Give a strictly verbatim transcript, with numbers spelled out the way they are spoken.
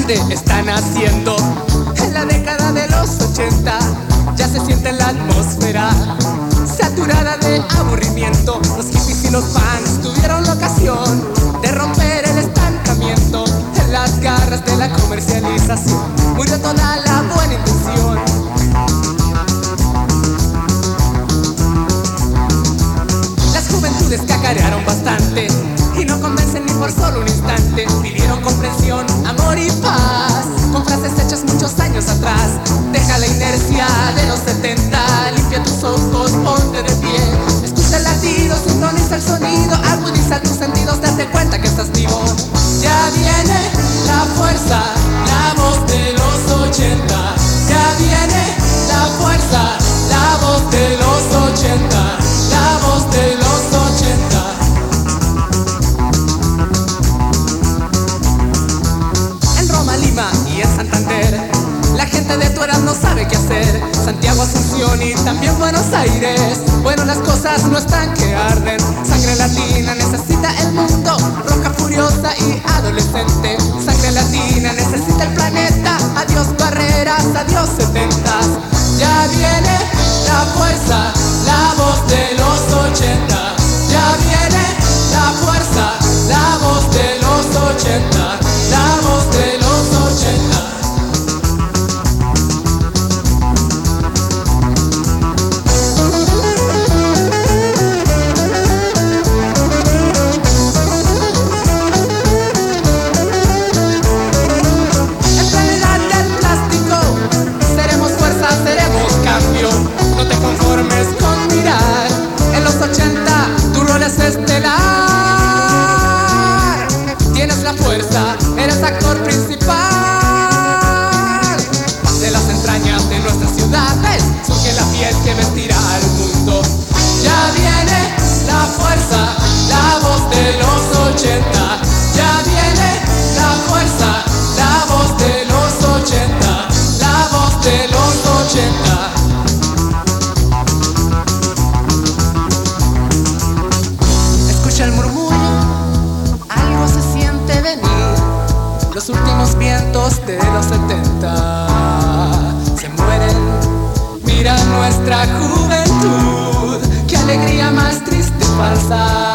tarde están haciendo. En la década de los ochenta ya se siente la atmósfera saturada de aburrimiento. Los hippies y los fans tuvieron la ocasión de romper el estancamiento. En las garras de la comercialización murió toda la buena intención. Las juventudes cacarearon bastante y no convencen ni por solo un instante. Pidieron comprensión, amor y paz con frases hechas muchos años atrás. Deja la inercia de los setenta, limpia tus ojos, ponte de pie. Escucha el latido, sintoniza el sonido, agudiza tus sentidos, date cuenta que estás vivo. Ya viene la fuerza, la voz de los ochenta. Ya viene la fuerza, la voz de los ochenta. La voz de los ochenta. Lima y en Santander, la gente de tu edad no sabe qué hacer. Santiago, Asunción y también Buenos Aires. Bueno, las cosas no están que arden. Sangre latina necesita el mundo, roja, furiosa y adolescente. Sangre latina necesita el planeta. Adiós barreras, adiós setentas. Ya viene la fuerza, la voz de los ochenta. Ya viene la fuerza, la voz de los ochenta. La voz de los ochenta. Enfermedad del plástico, seremos fuerza, seremos cambio. No te conformes con mirar. En los ochenta tu rol es estelar. Tienes la fuerza, eres actor principal. De las entrañas de nuestras ciudades surge la piel que vestirá al mundo. Ya viene la fuerza, la voz de los ochenta. Ya viene la fuerza, la voz de los ochenta. La voz de los ochenta. Escucha el murmullo, algo se siente venir. Los últimos vientos de los setenta se mueren. Mira nuestra juventud, qué alegría más triste y falsa.